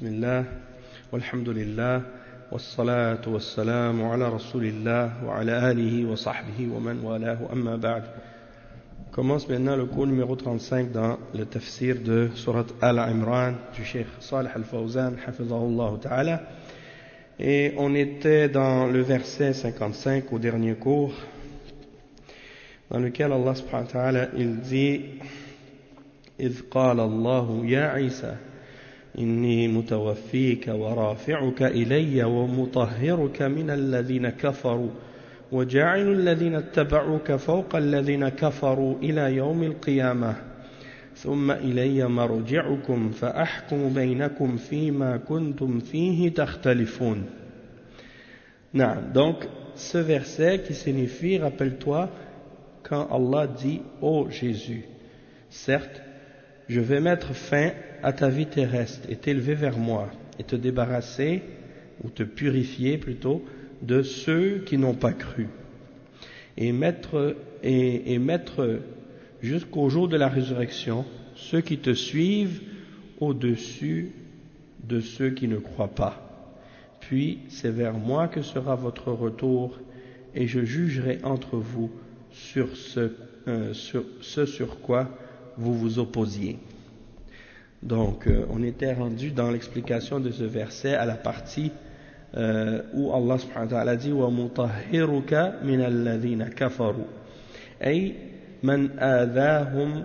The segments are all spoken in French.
Bismillah, walhamdulillah, wassalatu wassalamu ala rasulillah wa ala alihi wa sahbihi wa man walahu amma ba'd. On commence maintenant le cours numéro 35 dans le tafsir de Surat Al-Imran du Cheikh Salih Al-Fawzan, hafizahullah ta'ala. Et on était dans le verset 55 au dernier cours, dans lequel Allah subhanahu wa ta'ala il dit إذ قال الله يا عيسى إني متوفيك ورافعك إلي ومطهرك من الذين كفروا وجاعل الذين اتبعوك فوق الذين كفروا إلى يوم القيامة ثم إلي مرجعكم فأحكم بينكم فيما كنتم فيه تختلفون. Donc ce verset qui signifie, rappelle-toi quand Allah dit ô Jésus, certes je vais mettre fin à ta vie terrestre et t'élever vers moi et te débarrasser, ou te purifier plutôt, de ceux qui n'ont pas cru et mettre jusqu'au jour de la résurrection ceux qui te suivent au-dessus de ceux qui ne croient pas. Puis c'est vers moi que sera votre retour et je jugerai entre vous sur ce sur quoi vous vous opposiez. Donc on était rendu dans l'explication de ce verset à la partie où Allah subhanahu wa ta'ala dit wa mutahhiruka min alladhina kafaru ay man adahum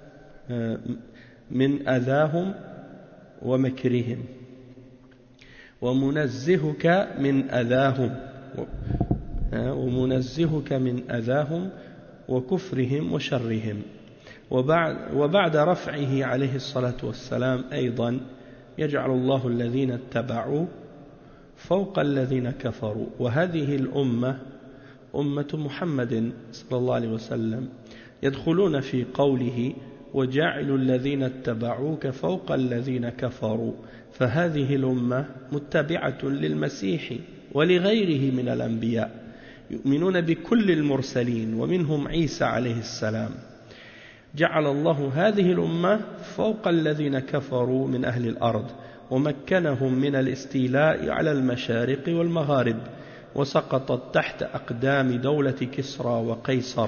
min adahum wa makrihim wa munazzihuka min adahum wa munazzihuka min adahum wa kufrihim wa sharrihim. وبعد رفعه عليه الصلاة والسلام أيضا يجعل الله الذين اتبعوا فوق الذين كفروا وهذه الأمة أمة محمد صلى الله عليه وسلم يدخلون في قوله وجعل الذين اتبعوك فوق الذين كفروا فهذه الأمة متبعة للمسيح ولغيره من الأنبياء يؤمنون بكل المرسلين ومنهم عيسى عليه السلام. جعل الله هذه الأمة فوق الذين كفروا من أهل الأرض ومكنهم من الاستيلاء على المشارق والمغارب وسقطت تحت أقدام دولة كسرى وقيصر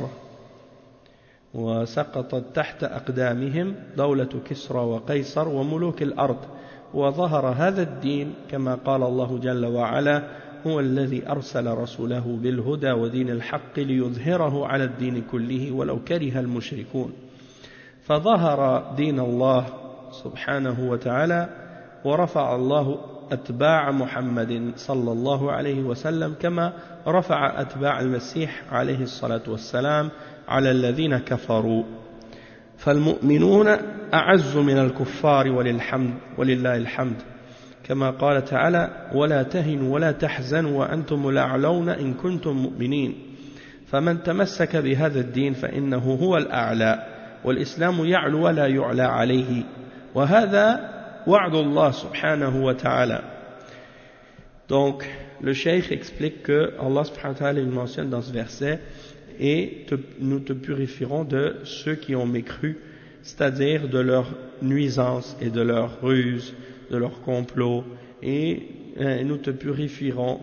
وسقطت تحت أقدامهم دولة كسرى وقيصر وملوك الأرض وظهر هذا الدين كما قال الله جل وعلا هو الذي أرسل رسوله بالهدى ودين الحق ليظهره على الدين كله ولو كره المشركون. فظهر دين الله سبحانه وتعالى ورفع الله أتباع محمد صلى الله عليه وسلم كما رفع أتباع المسيح عليه الصلاة والسلام على الذين كفروا. فالمؤمنون أعز من الكفار ولله الحمد كما قال تعالى ولا تهنوا ولا تحزنوا وأنتم الأعلون إن كنتم مؤمنين. فمن تمسك بهذا الدين فإنه هو الأعلى والإسلام يعلو ولا يعلى عليه وهذا وعد الله سبحانه وتعالى. Donc le cheikh explique que Allah subhanahu wa ta'ala il mentionne dans ce verset et nous te purifierons de ceux qui ont mécru, c'est-à-dire de leur nuisance et de leur ruse, de leur complot, et nous te purifierons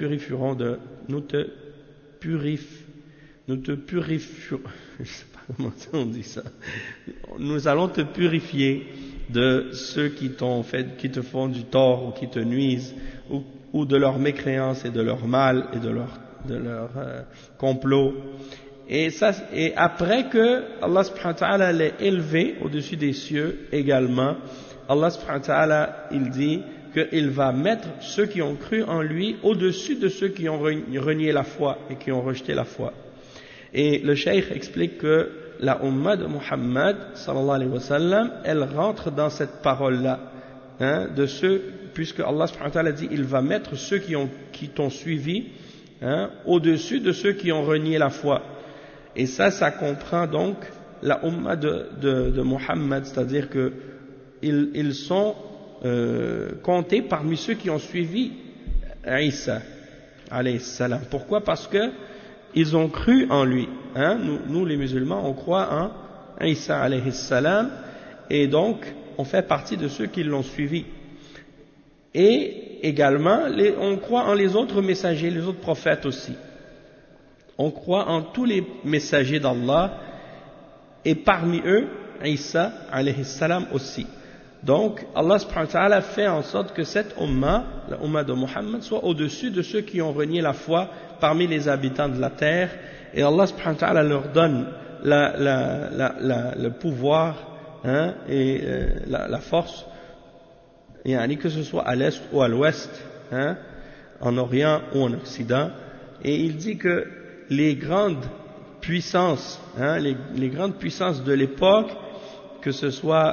je sais pas comment on dit ça. Nous allons te purifier de ceux qui te font du tort ou qui te nuisent, ou de leur mécréance et de leur mal et de leur complot. Et après que Allah subhanahu wa ta'ala l'ait élevé au-dessus des cieux également, Allah subhanahu wa ta'ala il dit qu'il va mettre ceux qui ont cru en lui au-dessus de ceux qui ont renié la foi et qui ont rejeté la foi. Et le cheikh explique que la Ummah de Muhammad sallallahu alayhi wa sallam, elle rentre dans cette parole-là, de ceux, puisque Allah subhanahu wa ta'ala dit il va mettre ceux qui t'ont suivi au-dessus de ceux qui ont renié la foi. Et ça comprend donc la Ummah de Muhammad, c'est-à-dire que ils sont comptés parmi ceux qui ont suivi Isa alayhi salam. Pourquoi? Parce que ils ont cru en lui. Nous les musulmans, on croit en Isa alayhi salam, et donc on fait partie de ceux qui l'ont suivi. Et également, on croit en les autres messagers, les autres prophètes aussi. On croit en tous les messagers d'Allah, et parmi eux, Isa alayhi salam aussi. Donc, Allah subhanahu wa ta'ala fait en sorte que cette umma, la umma de Muhammad, soit au-dessus de ceux qui ont renié la foi parmi les habitants de la terre, et Allah subhanahu wa ta'ala leur donne le pouvoir, hein, et la force, et que ce soit à l'est ou à l'ouest, hein, en Orient ou en Occident, et il dit que les grandes puissances, hein, les grandes puissances de l'époque, que ce soit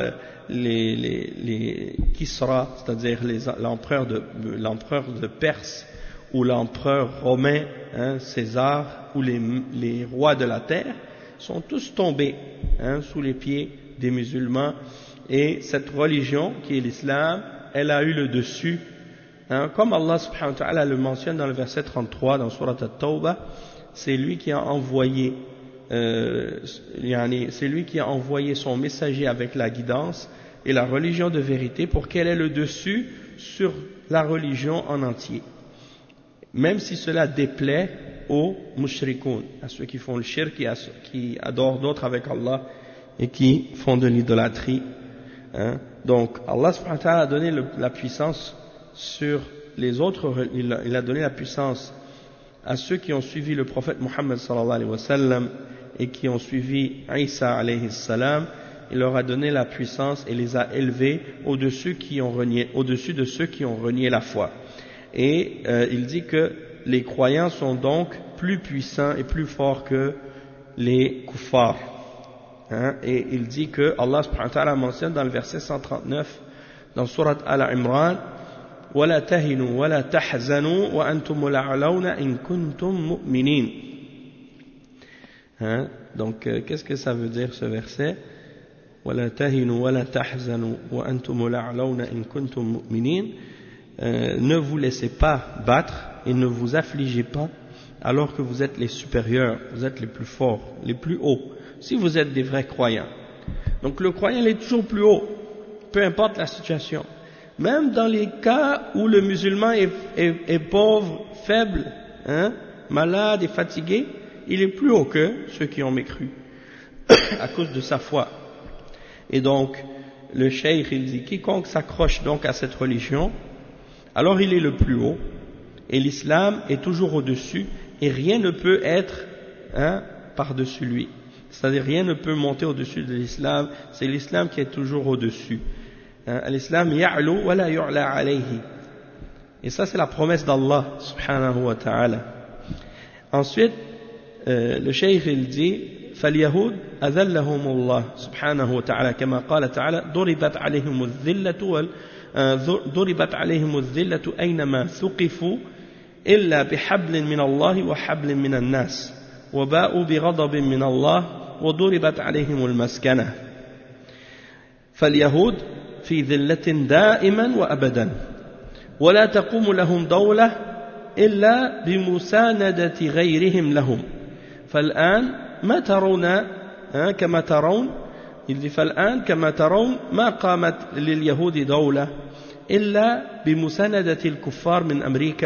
les Kisra, c'est-à-dire l'empereur de Perse ou l'empereur romain, hein, César, ou les rois de la terre, sont tous tombés, hein, sous les pieds des musulmans, et cette religion qui est l'islam, elle a eu le dessus, hein, comme Allah subhanahu wa ta'ala le mentionne dans le verset 33 dans Surat At-Tawbah. C'est lui qui a envoyé son messager avec la guidance et la religion de vérité pour qu'elle ait le dessus sur la religion en entier, même si cela déplaît aux mushrikoun, à ceux qui font le shirk, qui adorent d'autres avec Allah et qui font de l'idolâtrie, hein. Donc Allah subhanahu wa ta'ala a donné la puissance sur les autres, il a donné la puissance à ceux qui ont suivi le prophète Muhammad sallallahu alayhi wa sallam et qui ont suivi Isa alayhi salam. Il leur a donné la puissance et les a élevés au-dessus de ceux qui ont renié la foi. Et il dit que les croyants sont donc plus puissants et plus forts que les kuffars, hein. Et il dit que Allah subhanahu wa ta'ala mentionne dans le verset 139 dans Surat Al-Imran: وَلَا تَهِنُوا وَلَا تَحْزَنُوا وَأَنْتُمُ الْأَعْلَوْنَ إِن كُنتُم مُؤْمِنِينَ. Hein? Donc, qu'est-ce que ça veut dire ce verset? وَلَا تَهِنُوا وَلَا تَحْزَنُوا وَأَنْتُمُ الْأَعْلَوْنَ إِن كُنتُم مُؤْمِنِينَ. Ne vous laissez pas battre et ne vous affligez pas alors que vous êtes les supérieurs, vous êtes les plus forts, les plus hauts, si vous êtes des vrais croyants. Donc le croyant il est toujours plus haut, peu importe la situation. Même dans les cas où le musulman est pauvre, faible, hein, malade et fatigué, il est plus haut que ceux qui ont mécru à cause de sa foi. Et donc, le cheikh il dit, quiconque s'accroche donc à cette religion, alors il est le plus haut, et l'islam est toujours au-dessus, et rien ne peut être, hein, par-dessus lui. C'est-à-dire rien ne peut monter au-dessus de l'islam, c'est l'islam qui est toujours au-dessus. L'islam ya'lu wa la yu'la alayhi. Et ça c'est la promesse d'Allah subhanahu wa ta'ala. Ensuite, le cheikh il dit: فاليهود أذلهم الله سبحانه وتعالى كما قال تعالى ضربت عليهم الذلة أينما ثقفوا إلا بحبل من الله وحبل من الناس وباءوا بغضب من الله وضربت عليهم المسكنة. فاليهود في ذلة دائما وأبدا ولا تقوم لهم دولة إلا بمساندة غيرهم لهم. فالآن ما ترون كما ترون فالآن كما ترون ما قامت لليهود دولة إلا بمساندة الكفار من أمريكا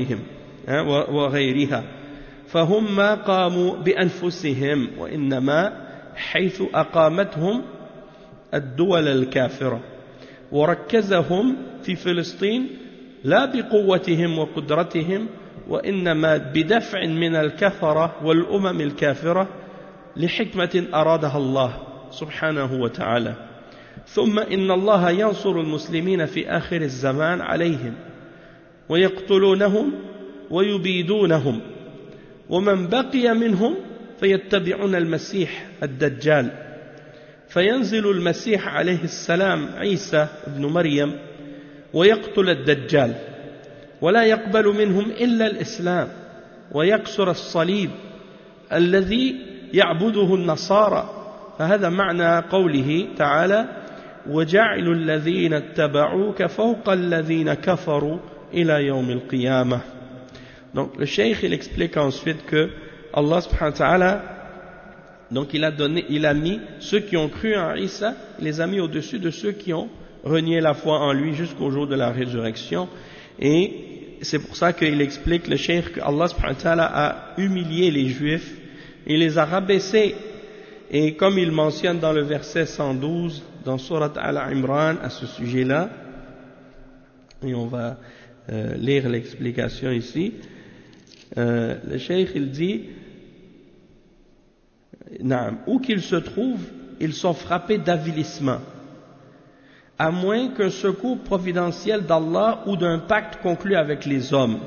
وغيرها فهم ما قاموا بأنفسهم وإنما حيث أقامتهم الدول الكافرة وركزهم في فلسطين لا بقوتهم وقدرتهم وإنما بدفع من الكفرة والأمم الكافرة لحكمة أرادها الله سبحانه وتعالى. ثم إن الله ينصر المسلمين في آخر الزمان عليهم ويقتلونهم ويبيدونهم ومن بقي منهم فيتبعون المسيح الدجال فينزل المسيح عليه السلام عيسى ابن مريم ويقتل الدجال ولا يقبل منهم إلا الإسلام ويكسر الصليب الذي يعبده النصارى. فهذا معنى قوله تعالى وجعل الذين اتبعوك فوق الذين كفروا إلى يوم القيامة. Donc le cheikh il explique ensuite que Allah subhanahu wa ta'ala, donc il a mis ceux qui ont cru en Isa, il les a mis au-dessus de ceux qui ont renié la foi en lui jusqu'au jour de la résurrection. Et c'est pour ça qu'il explique le cheikh que Allah subhanahu wa ta'ala a humilié les juifs, il les a rabaissés. Et comme il mentionne dans le verset 112 dans Surat Al-Imran à ce sujet-là, et on va lire l'explication ici, le cheikh il dit, où qu'ils se trouvent, ils sont frappés d'avilissement, à moins qu'un secours providentiel d'Allah ou d'un pacte conclu avec les hommes.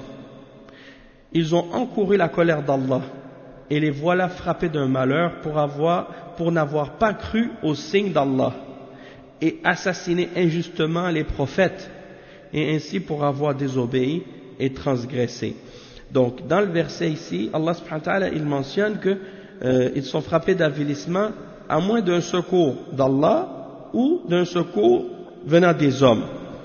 Ils ont encouru la colère d'Allah, et les voilà frappés d'un malheur pour n'avoir pas cru aux signes d'Allah, et assassiné injustement les prophètes, et ainsi pour avoir désobéi et transgressé. Donc, dans le verset ici, Allah subhanahu wa ta'ala, il mentionne que ils sont frappés d'avilissement à moins d'un secours d'Allah ou d'un secours venant des hommes.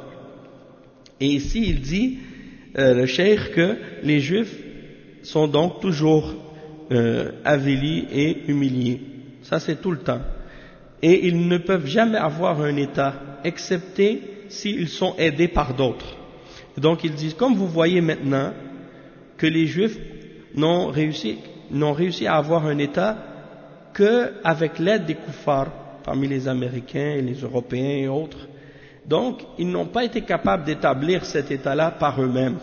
Et ici, il dit, le cheikh, que les juifs sont donc toujours avilis et humiliés. Ça, c'est tout le temps. Et ils ne peuvent jamais avoir un état, excepté s'ils sont aidés par d'autres. Donc, ils disent, comme vous voyez maintenant, que les juifs n'ont réussi à avoir un état qu'avec l'aide des kuffars, parmi les Américains et les Européens et autres. Donc, ils n'ont pas été capables d'établir cet état-là par eux-mêmes.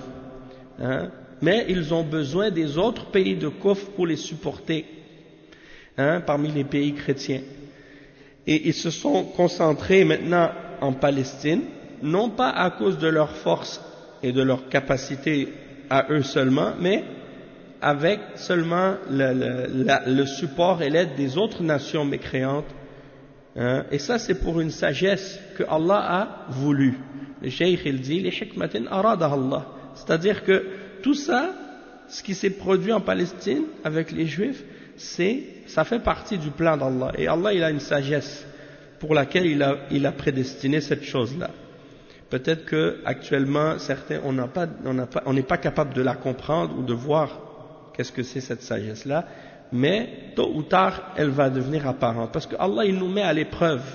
Mais ils ont besoin des autres pays de kufr pour les supporter, parmi les pays chrétiens. Et ils se sont concentrés maintenant en Palestine, non pas à cause de leur force et de leur capacité à eux seulement, mais avec seulement le support et l'aide des autres nations mécréantes. Et ça, c'est pour une sagesse que Allah a voulu. Le cheikh, il dit, li hikmatin aradaha Allah. C'est-à-dire que tout ça, ce qui s'est produit en Palestine avec les Juifs, ça fait partie du plan d'Allah. Et Allah, il a une sagesse pour laquelle il a prédestiné cette chose-là. Peut-être que actuellement, certains, on n'est pas capable de la comprendre ou de voir qu'est-ce que c'est cette sagesse-là, mais tôt ou tard, elle va devenir apparente. Parce que Allah, il nous met à l'épreuve,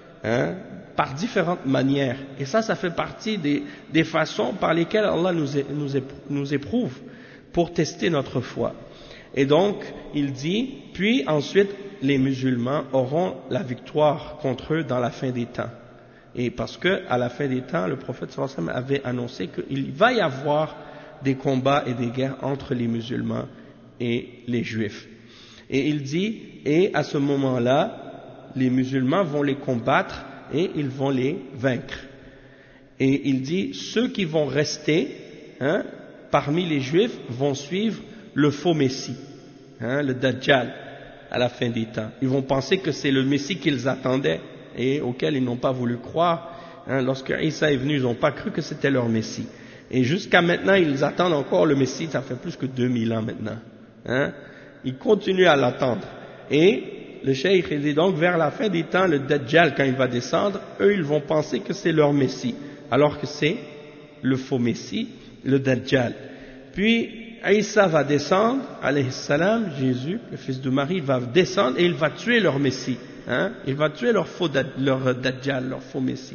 par différentes manières. Et ça fait partie des façons par lesquelles Allah nous éprouve pour tester notre foi. Et donc, il dit, puis ensuite, les musulmans auront la victoire contre eux dans la fin des temps. Et parce que, à la fin des temps, le prophète sallallahu alayhi wa sallam avait annoncé qu'il va y avoir des combats et des guerres entre les musulmans et les juifs. Et il dit, et à ce moment-là, les musulmans vont les combattre et ils vont les vaincre. Et il dit, ceux qui vont rester, parmi les juifs, vont suivre le faux messie, le Dajjal, à la fin des temps. Ils vont penser que c'est le messie qu'ils attendaient et auquel ils n'ont pas voulu croire. Lorsque Isa est venu, ils n'ont pas cru que c'était leur messie. Et jusqu'à maintenant, ils attendent encore le messie, ça fait plus que 2000 ans maintenant. Ils continuent à l'attendre. Et le cheikh il dit donc, vers la fin des temps, le Dajjal, quand il va descendre, eux, ils vont penser que c'est leur messie, alors que c'est le faux messie, le Dajjal. Puis, Isa va descendre, alayhi salam, Jésus, le fils de Marie, va descendre et il va tuer leur messie. Il va tuer leur Dajjal, leur faux messie.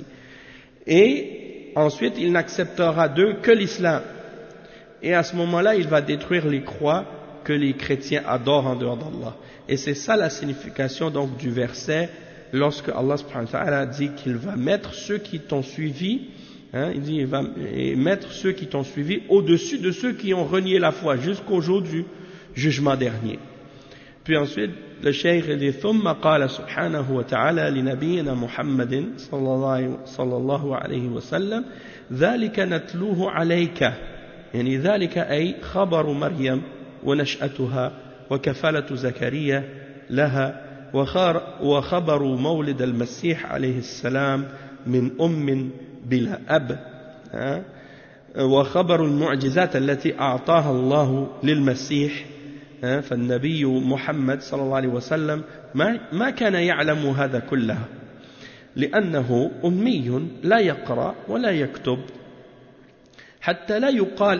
Et ensuite, il n'acceptera d'eux que l'islam. Et à ce moment-là, il va détruire les croix que les chrétiens adorent en dehors d'Allah. Et c'est ça la signification donc du verset, lorsque Allah subhanahu wa ta'ala dit qu'il va mettre ceux qui t'ont suivi, il dit il va mettre ceux qui t'ont suivi au-dessus de ceux qui ont renié la foi jusqu'au jour du jugement dernier. Puis ensuite, le cheikh dit ثم قال سبحانه وتعالى لنبينا محمد صلى الله عليه وسلم ذلك نتلوه عليك يعني ذلك أي خبر مريم ونشأتها وكفالة زكريا لها وخبر مولد المسيح عليه السلام من أم بلا أب وخبر المعجزات التي أعطاها الله للمسيح فالنبي محمد صلى الله عليه وسلم ما كان يعلم هذا كله لأنه أمي لا يقرأ ولا يكتب حتى لا يقال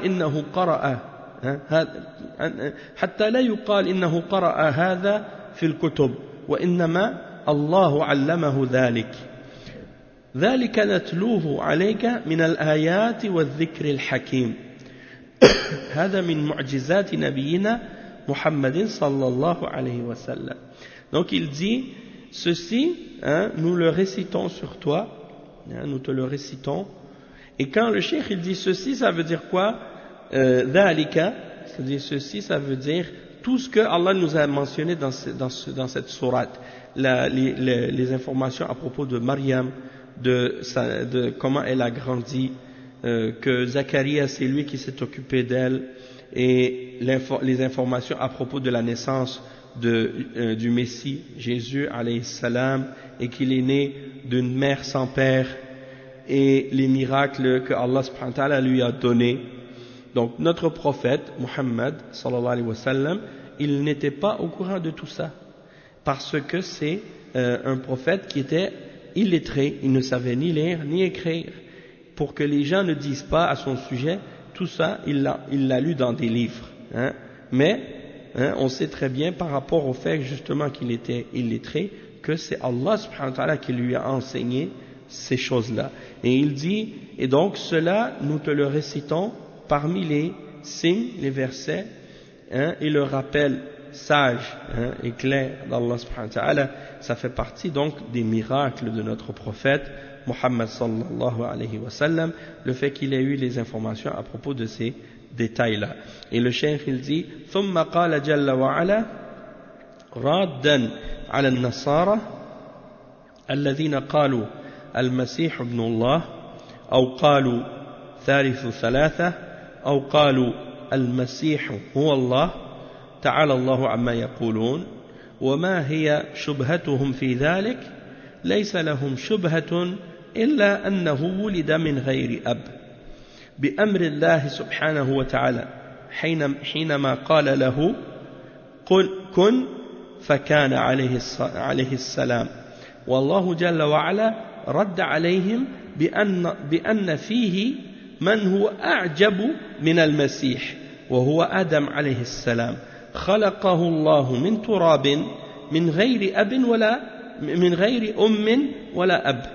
إنه قرأ هذا في الكتب وإنما الله علمه ذلك. ذلك نتلوه عليك من الآيات والذكر الحكيم هذا من معجزات نبينا محمد صلى الله عليه وسلم. Donc il dit ceci, nous le récitons sur toi, nous te le récitons. Et quand le cheikh il dit ceci, ça veut dire quoi? Dhalika, c'est-à-dire ceci, ça veut dire tout ce que Allah nous a mentionné dans cette sourate, les informations à propos de Maryam, de comment elle a grandi, que Zacharia c'est lui qui s'est occupé d'elle, et les informations à propos de la naissance du Messie, Jésus alayhi salam, et qu'il est né d'une mère sans père, et les miracles que Allah subhanahu wa ta'ala lui a donnés. Donc notre prophète Muhammad sallallahu alayhi wa sallam, il n'était pas au courant de tout ça, parce que c'est un prophète qui était illettré, il ne savait ni lire ni écrire, pour que les gens ne disent pas à son sujet, tout ça il l'a lu dans des livres, mais on sait très bien par rapport au fait justement qu'il était illettré, que c'est Allah subhanahu wa ta'ala qui lui a enseigné ces choses-là. Et il dit, et donc cela nous te le récitons parmi les signes, les versets, et le rappel sage et clair d'Allah subhanahu wa ta'ala, ça fait partie donc des miracles de notre prophète Muhammad sallallahu alayhi wa sallam, le fait qu'il ait eu les informations à propos de ces détails-là. Et le cheikh il dit ثم قال جل وعلا رادا على النصارى الذين قالوا المسيح ابن الله أو قالوا ثالث ثلاثة أو قالوا المسيح هو الله تعالى الله عما يقولون وما هي شبهتهم في ذلك ليس لهم شبهة إلا أنه ولد من غير أب بأمر الله سبحانه وتعالى حينما قال له قل كن فكان عليه السلام. والله جل وعلا رد عليهم بأن فيه من هو أعجب من المسيح وهو آدم عليه السلام خلقه الله من تراب من غير أب ولا من غير أم ولا أب.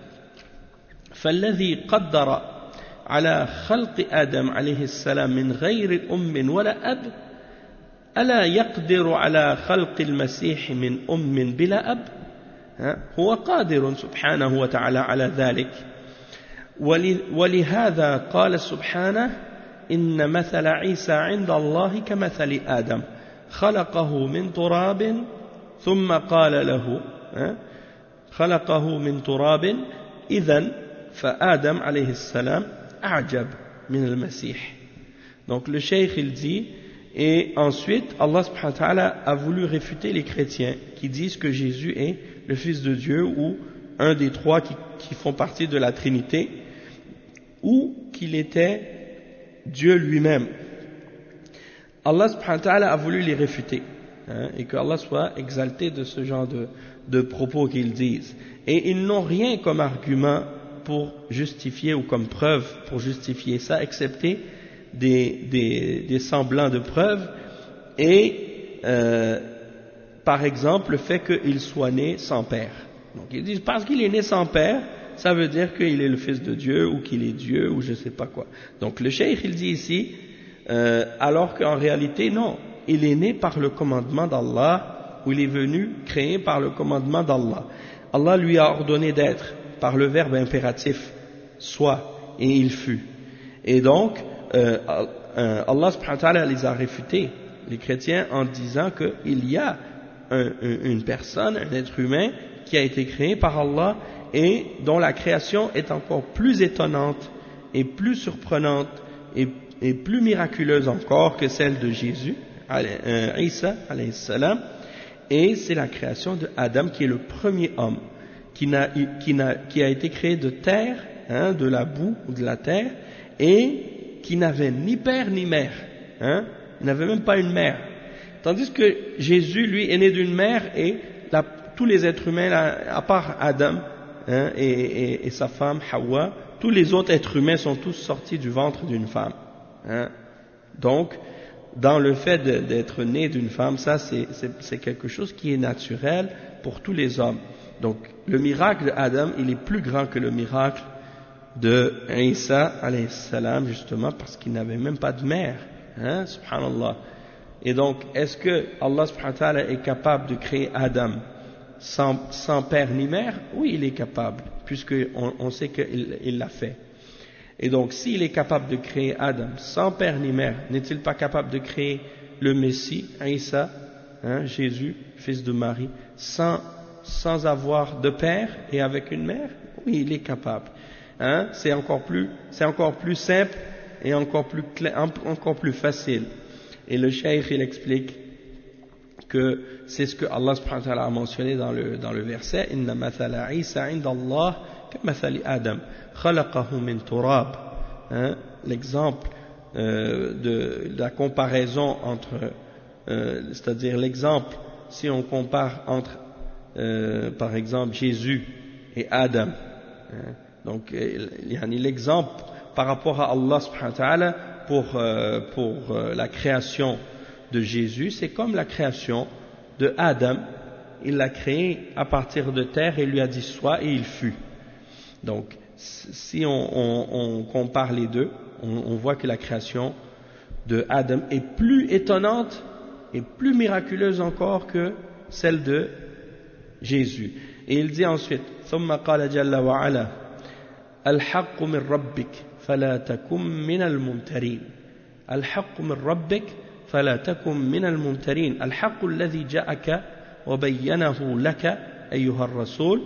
فالذي قدر على خلق آدم عليه السلام من غير أم ولا أب ألا يقدر على خلق المسيح من أم بلا أب؟ هو قادر سبحانه وتعالى على ذلك. ولهذا قال سبحانه إن مثل عيسى عند الله كمثل آدم خلقه من تراب ثم قال له خلقه من تراب إذن فآدم عليه السلام أعجب من المسيح. Donc le cheikh il dit, et ensuite Allah subhanahu wa ta'ala a voulu réfuter les chrétiens qui disent que Jésus est le fils de Dieu ou un des trois qui font partie de la Trinité, ou qu'il était Dieu lui-même. Allah subhanahu wa ta'ala a voulu les réfuter, et que Allah soit exalté de ce genre de propos qu'ils disent. Et ils n'ont rien comme argument pour justifier ou comme preuve pour justifier ça, excepté des semblants de preuves, et par exemple le fait qu'il soit né sans père. Donc ils disent parce qu'il est né sans père, ça veut dire qu'il est le fils de Dieu ou qu'il est Dieu ou je sais pas quoi. Donc le cheikh il dit ici, alors qu'en réalité non, il est né par le commandement d'Allah, ou il est venu créé par le commandement d'Allah. Allah lui a ordonné d'être par le verbe impératif, soit, et il fut. Et donc Allah subhanahu wa ta'ala les a réfutés, les chrétiens, en disant qu'il y a une personne, un être humain qui a été créé par Allah et dont la création est encore plus étonnante et plus surprenante et plus miraculeuse encore que celle de Jésus, Isa alayhi salam, et c'est la création de Adam qui est le premier homme qui a été créé de terre, de la boue ou de la terre, et qui n'avait ni père ni mère, il n'avait même pas une mère, tandis que Jésus lui est né d'une mère, et tous les êtres humains à part Adam et sa femme Hawa, tous les autres êtres humains sont tous sortis du ventre d'une femme. Donc dans le fait d'être né d'une femme, ça c'est quelque chose qui est naturel pour tous les hommes. Donc le miracle d'Adam, il est plus grand que le miracle de Isa alayhi salam, justement parce qu'il n'avait même pas de mère, hein, subhanallah. Et donc est-ce que Allah subhanahu wa ta'ala est capable de créer Adam sans père ni mère? Oui, il est capable, puisqu'on sait qu'il l'a fait. Et donc s'il est capable de créer Adam sans père ni mère, n'est-il pas capable de créer le Messie, Isa, hein, Jésus, fils de Marie, sans avoir de père et avec une mère? Oui, il est capable. Hein, c'est encore plus simple et encore plus facile. Et le cheikh, il explique que c'est ce que Allah subhanahu wa ta'ala a mentionné dans le verset, inna mathala Isa inda Allah kamathali Adam khalaqahu min turab. L'exemple de la comparaison entre c'est-à-dire l'exemple, si on compare entre par exemple Jésus et Adam, donc l'exemple par rapport à Allah subhanahu wa ta'ala pour la création de Jésus, c'est comme la création de Adam. Il l'a créé à partir de terre et lui a dit sois, et il fut. Donc si on compare les deux, on voit que la création de Adam est plus étonnante et plus miraculeuse encore que celle de Jésus. Et il dit ensuite ثم قال جل وعلا الحق من ربك فلا تكن من الممترين الحق من ربك فلا تكن من الممترين الحق الذي جاءك وبينه لك أيها الرسول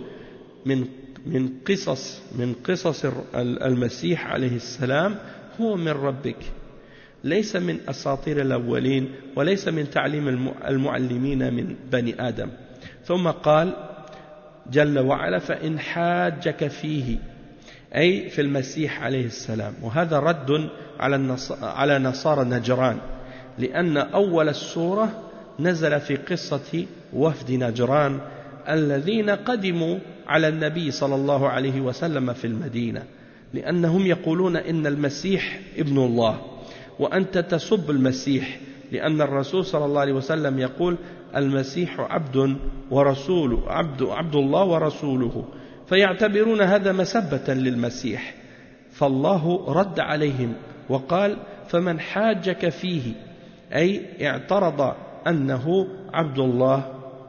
من قصص المسيح عليه السلام هو من ربك ليس من أساطير الأولين وليس من تعليم المعلمين من بني آدم. ثم قال جل وعلا فإن حاجك فيه أي في المسيح عليه السلام. وهذا رد على نصارى نجران، لأن أول السورة نزل في قصة وفد نجران الذين قدموا على النبي صلى الله عليه وسلم في المدينة، لأنهم يقولون إن المسيح ابن الله وأنت تسب المسيح، لأن الرسول صلى الله عليه وسلم يقول المسيح عبد ورسوله عبد الله ورسوله، فيعتبرون هذا مسبة للمسيح. فالله رد عليهم وقال فمن حاجك فيه أي اعترض أنه عبد الله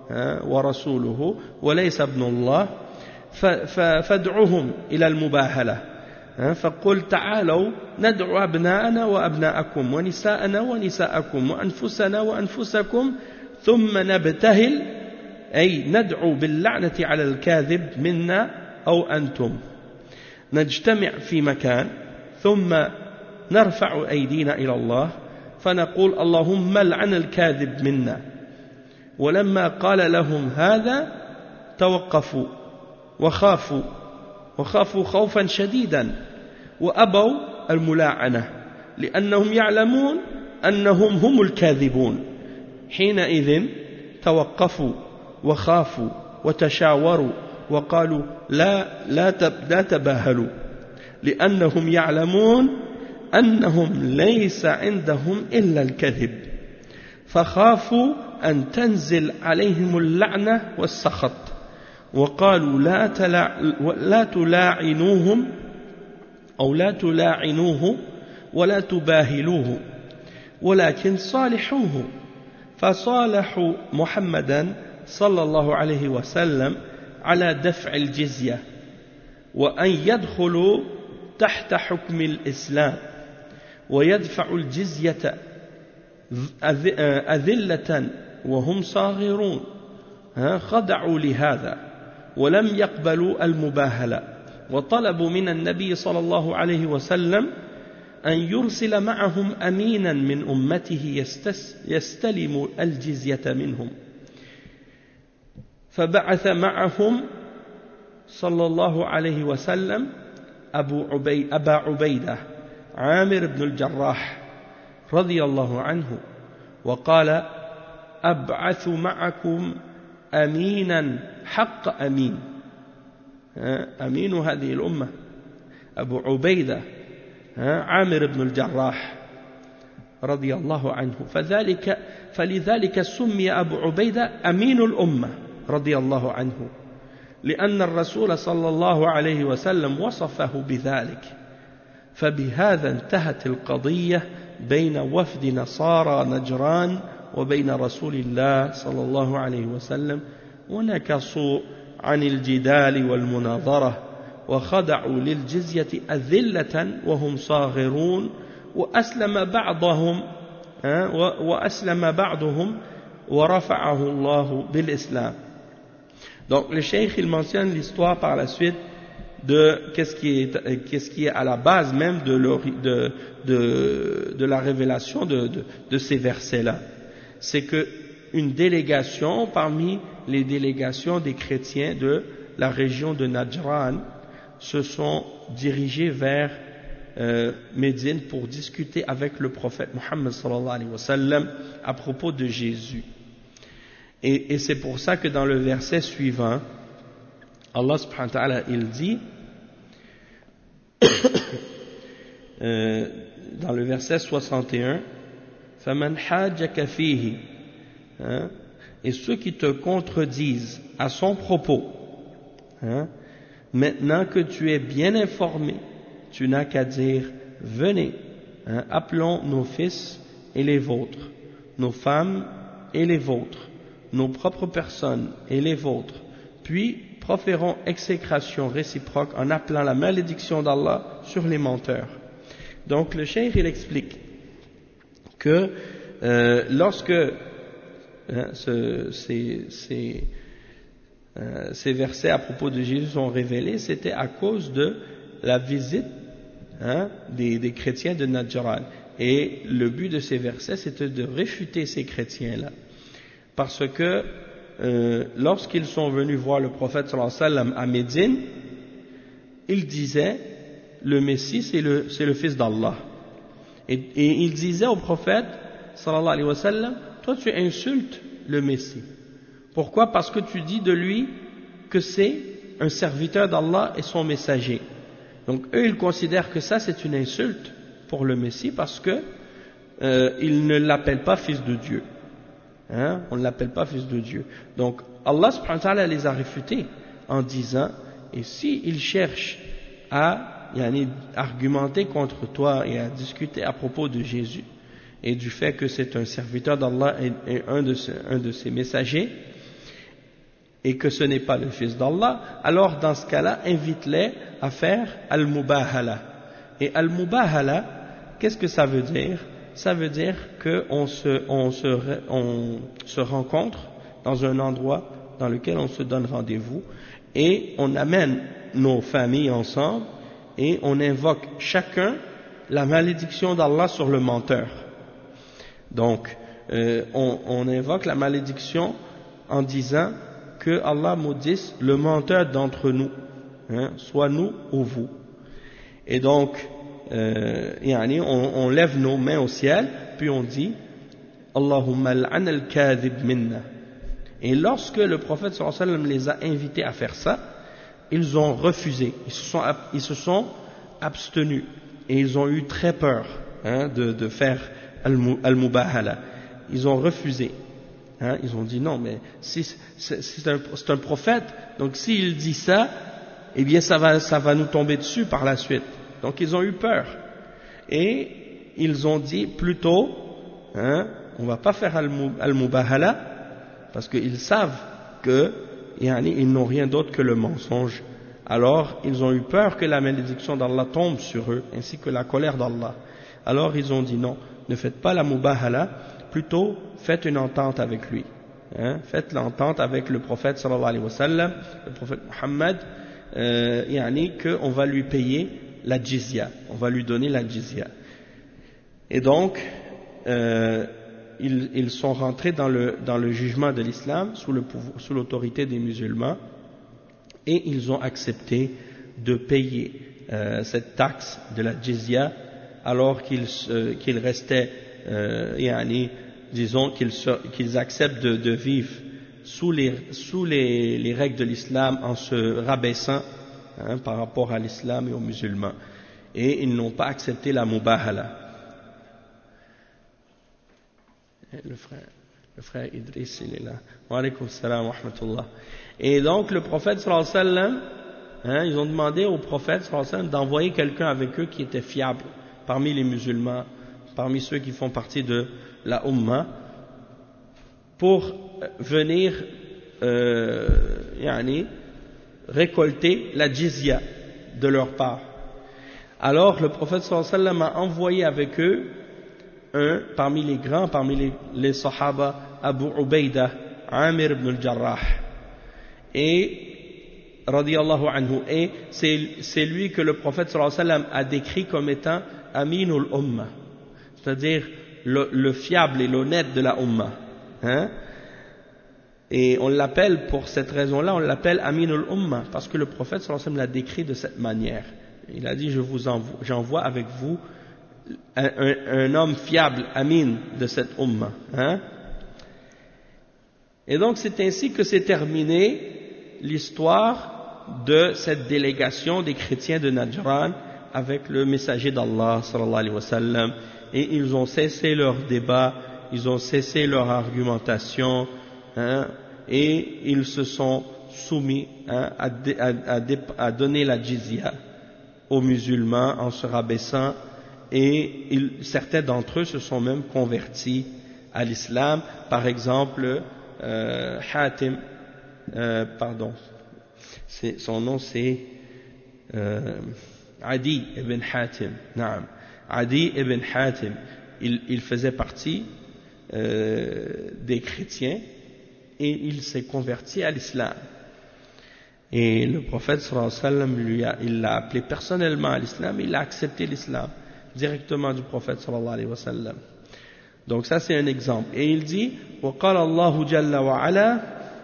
ورسوله وليس ابن الله فادعوهم إلى المباهلة، فقل تعالوا ندعو أبناءنا وأبناءكم ونساءنا ونساءكم وأنفسنا وأنفسكم ثم نبتهل أي ندعو باللعنة على الكاذب منا أو أنتم، نجتمع في مكان ثم نرفع أيدينا إلى الله فنقول اللهم لعن الكاذب منا. ولما قال لهم هذا توقفوا وخافوا خوفا شديدا وأبوا الملاعنة، لأنهم يعلمون أنهم هم الكاذبون. حينئذ توقفوا وخافوا وتشاوروا وقالوا لا تباهلوا، لأنهم يعلمون أنهم ليس عندهم إلا الكذب، فخافوا أن تنزل عليهم اللعنة والسخط، وقالوا لا تلاعنوهم أو لا تلاعنوه ولا تباهلوه ولكن صالحوه، فصالحوا محمدا صلى الله عليه وسلم على دفع الجزية وأن يدخلوا تحت حكم الإسلام ويدفعوا الجزية أذلة وهم صاغرون. خضعوا لهذا ولم يقبلوا المباهلة، وطلبوا من النبي صلى الله عليه وسلم أن يرسل معهم أمينا من أمته يستلم الجزية منهم، فبعث معهم صلى الله عليه وسلم أبا عبيدة عامر بن الجراح رضي الله عنه، وقال أبعث معكم أمينا حق أمين، أمين هذه الأمة أبو عبيدة عامر بن الجراح رضي الله عنه، فلذلك سمي أبو عبيدة أمين الأمة رضي الله عنه، لأن الرسول صلى الله عليه وسلم وصفه بذلك فبهذا انتهت القضية بين وفد نصارى نجران وبين رسول الله صلى الله عليه وسلم ونكصوا عن الجدال والمناظرة وخضعوا للجزية أذلة وهم صاغرون وأسلم بعضهم ورفعه الله بالإسلام. Donc le cheikh il mentionne l'histoire par la suite de qu'est-ce qui est à la base même de la révélation de ces versets-là. C'est que une délégation parmi les délégations des chrétiens de la région de Najran se sont dirigés vers Médine pour discuter avec le prophète Muhammad sallallahu alayhi wa sallam à propos de Jésus. Et c'est pour ça que dans le verset suivant, Allah subhanahu wa ta'ala il dit dans le verset 61 فَمَنْ حَاجَّكَ فِيهِ et ceux qui te contredisent à son propos, maintenant que tu es bien informé, tu n'as qu'à dire venez, appelons nos fils et les vôtres, nos femmes et les vôtres, nos propres personnes et les vôtres, puis proférons exécration réciproque en appelant la malédiction d'Allah sur les menteurs. Donc le cheikh il explique que lorsque ces versets à propos de Jésus sont révélés, c'était à cause de la visite des chrétiens de Najran. Et le but de ces versets, c'était de réfuter ces chrétiens-là. Parce que lorsqu'ils sont venus voir le prophète sallallahu alayhi wa sallam à Médine, ils disaient le Messie c'est le fils d'Allah. Et ils disaient au prophète sallallahu alayhi wa sallam, toi tu insultes le Messie. Pourquoi? Parce que tu dis de lui que c'est un serviteur d'Allah et son messager. Donc eux ils considèrent que ça c'est une insulte pour le Messie parce que ils ne l'appellent pas fils de Dieu. On ne l'appelle pas fils de Dieu. Donc Allah subhanahu wa ta'ala les a réfutés en disant, et si ils cherchent à argumenter contre toi et à discuter à propos de Jésus et du fait que c'est un serviteur d'Allah et un de ses messagers et que ce n'est pas le fils d'Allah, alors dans ce cas-là invite-les à faire al-mubahala. Et al-mubahala, qu'est-ce que ça veut dire? Ça veut dire qu'on se rencontre dans un endroit dans lequel on se donne rendez-vous et on amène nos familles ensemble et on invoque chacun la malédiction d'Allah sur le menteur. Donc, on invoque la malédiction en disant que Allah maudisse le menteur d'entre nous, soit nous ou vous. Et donc, on lève nos mains au ciel, puis on dit Allahumma al'an al-kadhib minna. Et lorsque le prophète sallallahu alayhi wa sallam les a invités à faire ça, ils ont refusé, ils se sont abstenus et ils ont eu très peur de faire al-mubahala. Ils ont refusé. Ils ont dit non, mais si c'est un prophète, donc s'il dit ça, eh bien ça va nous tomber dessus par la suite. Donc ils ont eu peur et ils ont dit plutôt on va pas faire al-mubahala parce qu'ils savent que ils n'ont rien d'autre que le mensonge. Alors ils ont eu peur que la malédiction d'Allah tombe sur eux ainsi que la colère d'Allah. Alors ils ont dit non, ne faites pas la mubahala, plutôt faites une entente avec lui. Faites l'entente avec le prophète sallallahu alayhi wa sallam, le prophète Muhammad, qu'on va lui payer la jizya, on va lui donner la jizya. Et donc, ils sont rentrés dans le jugement de l'islam sous l'autorité des musulmans et ils ont accepté de payer cette taxe de la jizya alors qu'ils restaient, disons qu'ils acceptent de vivre sous les règles de l'islam en se rabaissant par rapport à l'islam et aux musulmans. Et ils n'ont pas accepté la mubahala. Le frère, Le frère Idriss, il est là. Wa alaykoum salam wa rahmatullah. Et donc le prophète sallallahu alayhi wa sallam, ils ont demandé au prophète sallallahu alayhi wa sallam d'envoyer quelqu'un avec eux qui était fiable parmi les musulmans, parmi ceux qui font partie de la Ummah, pour venir récolter la jizya de leur part. Alors le prophète sallallahu alayhi wa sallam a envoyé avec eux un parmi les grands, parmi les sahaba, Abu Ubaida, Amir ibn al-Jarrah, et radiyallahu anhu, et c'est lui que le prophète sallallahu alayhi wa sallam a décrit comme étant Aminul Ummah, c'est-à-dire le fiable et l'honnête de la Ummah, et on l'appelle, pour cette raison-là, on l'appelle Aminul Ummah, parce que le prophète sallallahu alayhi wa sallam l'a décrit de cette manière. Il a dit, j'envoie avec vous un homme fiable, Amin, de cette Ummah. Et donc c'est ainsi que s'est terminée l'histoire de cette délégation des chrétiens de Najran avec le messager d'Allah sallallahu alayhi wa sallam, et ils ont cessé leur débat, ils ont cessé leur argumentation, et ils se sont soumis à donner la jizya aux musulmans en se rabaissant, et certains d'entre eux se sont même convertis à l'islam. Par exemple, Hatim, son nom c'est Adi ibn Hatim. Adi ibn Hatim, il faisait partie des chrétiens et il s'est converti à l'islam. Et le prophète sallallahu alayhi wa sallam, il l'a appelé personnellement à l'islam, il a accepté l'islam directement du prophète sallallahu alayhi wa sallam. Donc ça c'est un exemple. Et il dit, وقال الله جل وعلا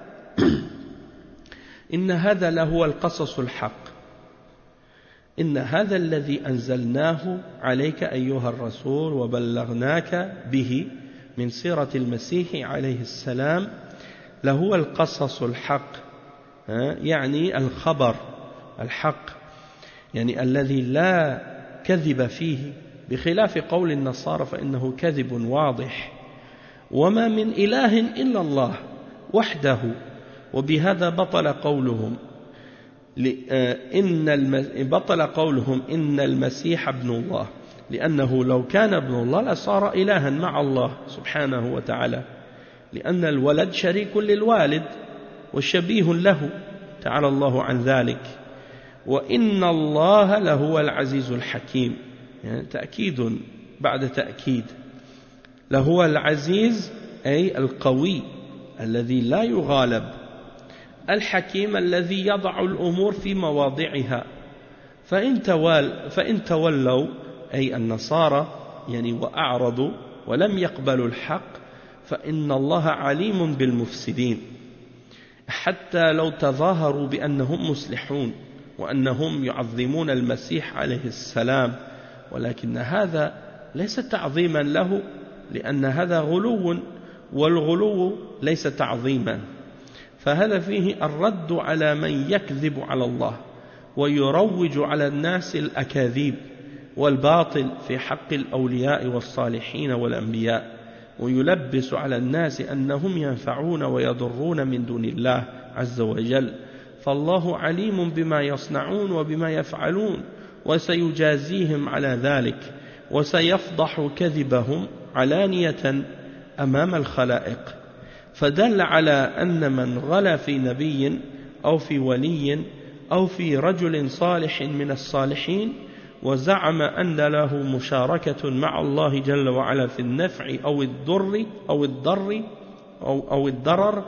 إن هذا لهو القصص الحق إن هذا الذي أنزلناه عليك أيها الرسول وبلغناك به من سيرة المسيح عليه السلام لهو القصص الحق، يعني الخبر الحق، يعني الذي لا كذب فيه، بخلاف قول النصارى فإنه كذب واضح. وما من إله إلا الله وحده، وبهذا بطل قولهم إن المسيح ابن الله، لأنه لو كان ابن الله لصار إلها مع الله سبحانه وتعالى، لأن الولد شريك للوالد وشبيه له تعالى الله عن ذلك. وإن الله لهو العزيز الحكيم، يعني تأكيد بعد تأكيد. لهو العزيز أي القوي الذي لا يغالب، الحكيم الذي يضع الأمور في مواضعها. فإن تولوا أي النصارى يعني وأعرضوا ولم يقبلوا الحق، فإن الله عليم بالمفسدين، حتى لو تظاهروا بأنهم مصلحون وأنهم يعظمون المسيح عليه السلام، ولكن هذا ليس تعظيما له، لأن هذا غلو، والغلو ليس تعظيما. فهذا فيه الرد على من يكذب على الله ويروج على الناس الأكاذيب والباطل في حق الأولياء والصالحين والأنبياء، ويلبس على الناس أنهم ينفعون ويضرون من دون الله عز وجل. فالله عليم بما يصنعون وبما يفعلون، وسيجازيهم على ذلك، وسيفضح كذبهم علانية أمام الخلائق. فدل على أن من غلا في نبي أو في ولي أو في رجل صالح من الصالحين وزعم أن له مشاركة مع الله جل وعلا في النفع أو الضر أو الضرر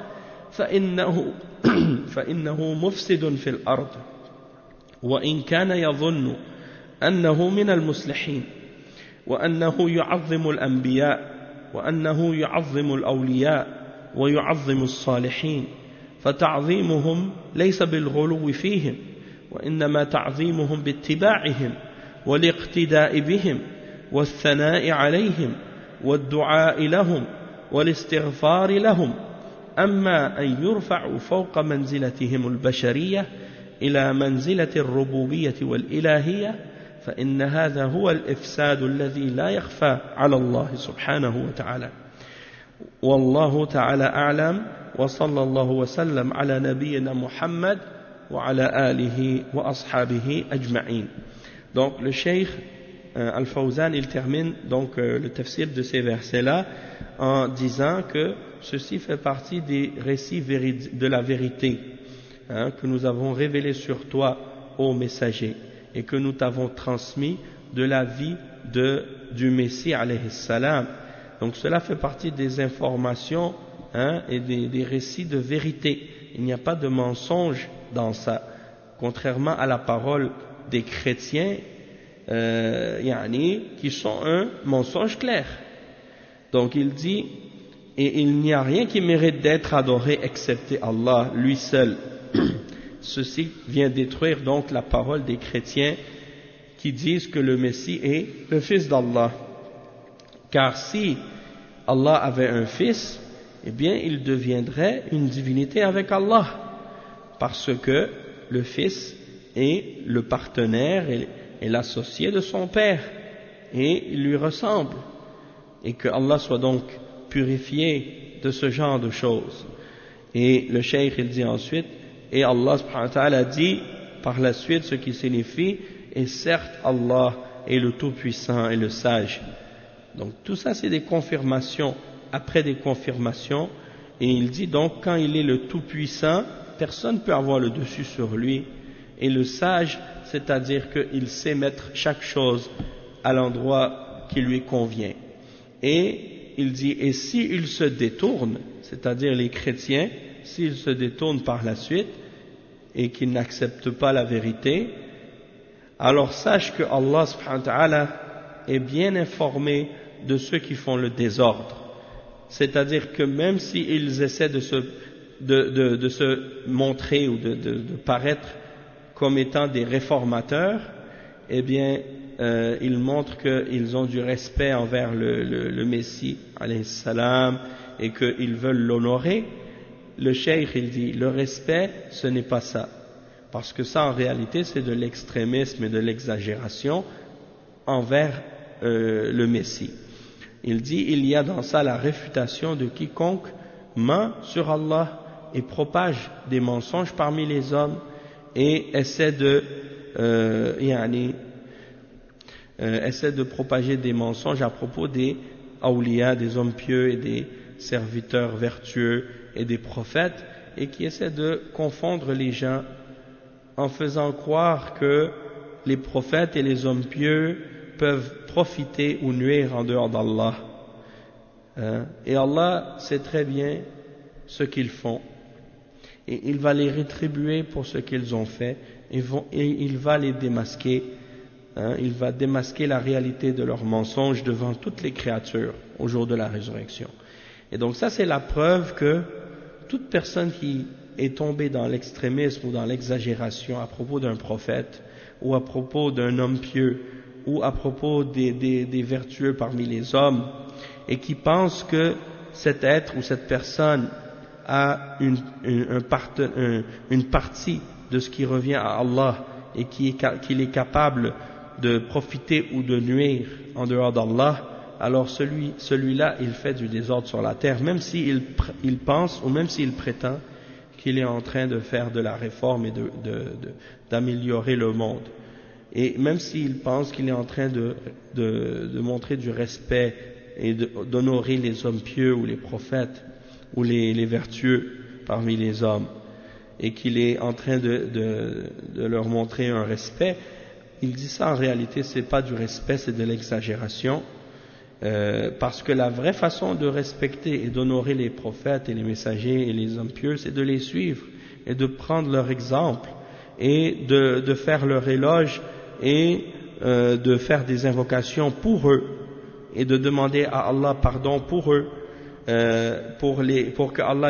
فإنه مفسد في الأرض، وإن كان يظن أنه من المصلحين، وأنه يعظم الأنبياء، وأنه يعظم الأولياء ويعظم الصالحين، فتعظيمهم ليس بالغلو فيهم، وإنما تعظيمهم باتباعهم والاقتداء بهم والثناء عليهم والدعاء لهم والاستغفار لهم. أما أن يرفعوا فوق منزلتهم البشرية إلى منزلة الربوبية والإلهية، فإن هذا هو الإفساد الذي لا يخفى على الله سبحانه وتعالى. Wallahu ta'ala a'lam wa sallallahu wa sallam ala nabiyyina Muhammad wa ala alihi wa ashabihi ajma'in. Donc le cheikh Al-Fawzan, il termine donc le tafsir de ces versets-là en disant que ceci fait partie des récits de la vérité que nous avons révélés sur toi, ô messager, et que nous t'avons transmis de la vie du Messie alayhi salam. Donc cela fait partie des informations et des récits de vérité. Il n'y a pas de mensonge dans ça, contrairement à la parole des chrétiens qui sont un mensonge clair. Donc il dit, et il n'y a rien qui mérite d'être adoré excepté Allah, lui seul. Ceci vient détruire donc la parole des chrétiens qui disent que le Messie est le fils d'Allah. Car si Allah avait un fils, eh bien il deviendrait une divinité avec Allah, parce que le fils est le partenaire et l'associé de son père, et il lui ressemble, et que Allah soit donc purifié de ce genre de choses. Et le cheikh il dit ensuite, et Allah subhanahu wa ta'ala dit par la suite ce qui signifie, et certes Allah est le tout-puissant et le sage. Donc tout ça c'est des confirmations après des confirmations, et il dit donc quand il est le tout-puissant, personne ne peut avoir le dessus sur lui, et le sage, c'est-à-dire qu'il sait mettre chaque chose à l'endroit qui lui convient. Et il dit, et s'ils se détournent, c'est-à-dire les chrétiens, s'ils se détournent par la suite et qu'ils n'acceptent pas la vérité, alors sache que Allah subhanahu wa ta'ala est bien informé de ceux qui font le désordre. C'est-à-dire que même s'ils essaient de se montrer ou de paraître comme étant des réformateurs, eh bien, ils montrent qu'ils ont du respect envers le Messie, alayhi salam, et qu'ils veulent l'honorer. Le cheikh, il dit, le respect, ce n'est pas ça. Parce que ça, en réalité, c'est de l'extrémisme et de l'exagération envers le Messie. Il dit, il y a dans ça la réfutation de quiconque ment sur Allah et propage des mensonges parmi les hommes, et essaie de propager des mensonges à propos des awliya, des hommes pieux et des serviteurs vertueux et des prophètes, et qui essaie de confondre les gens en faisant croire que les prophètes et les hommes pieux peuvent profiter ou nuire en dehors d'Allah. Et Allah sait très bien ce qu'ils font, et il va les rétribuer pour ce qu'ils ont fait, et il va les démasquer, il va démasquer la réalité de leurs mensonges devant toutes les créatures au jour de la résurrection. Et donc ça, c'est la preuve que toute personne qui est tombée dans l'extrémisme ou dans l'exagération à propos d'un prophète, ou à propos d'un homme pieux, ou à propos des vertueux parmi les hommes, et qui pense que cet être ou cette personne a une partie de ce qui revient à Allah, et qu'il est capable de profiter ou de nuire en dehors d'Allah, alors celui-là il fait du désordre sur la terre, même s'il pense ou même s'il prétend qu'il est en train de faire de la réforme et d'améliorer le monde, et même s'il pense qu'il est en train de montrer du respect et d'honorer les hommes pieux ou les prophètes ou les vertueux parmi les hommes, et qu'il est en train de leur montrer un respect, il dit ça en réalité c'est pas du respect, c'est de l'exagération, parce que la vraie façon de respecter et d'honorer les prophètes et les messagers et les hommes pieux, c'est de les suivre et de prendre leur exemple et de faire leur éloge et de faire des invocations pour eux et de demander à Allah pardon pour eux, pour que Allah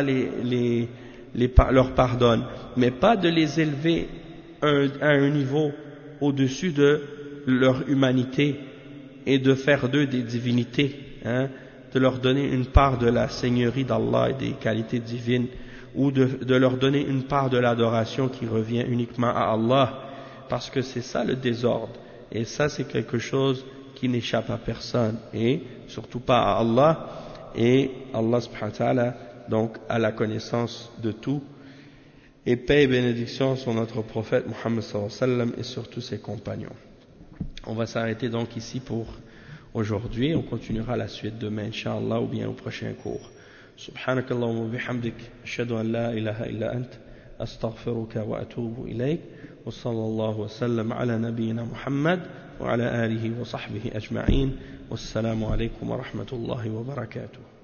leur pardonne, mais pas de les élever à un niveau au-dessus de leur humanité et de faire d'eux des divinités, de leur donner une part de la seigneurie d'Allah et des qualités divines, ou de leur donner une part de l'adoration qui revient uniquement à Allah, parce que c'est ça le désordre, et ça c'est quelque chose qui n'échappe à personne, et surtout pas à Allah, et Allah subhanahu wa ta'ala donc a la connaissance de tout, et paix et bénédiction sur notre prophète Muhammad sallallahu alayhi wa sallam et sur tous ses compagnons. On va s'arrêter donc ici pour aujourd'hui, on continuera la suite demain Inch'Allah ou bien au prochain cours. Subhanakallahumma wa bihamdik, ashhadu an la ilaha illa ant, astaghfiruka wa atubu ilayk, wa sallallahu wa sallam ala nabiyyina Muhammad wa ala alihi wa sahbihi ajma'in, wassalamu alaykum wa rahmatullahi wa barakatuh.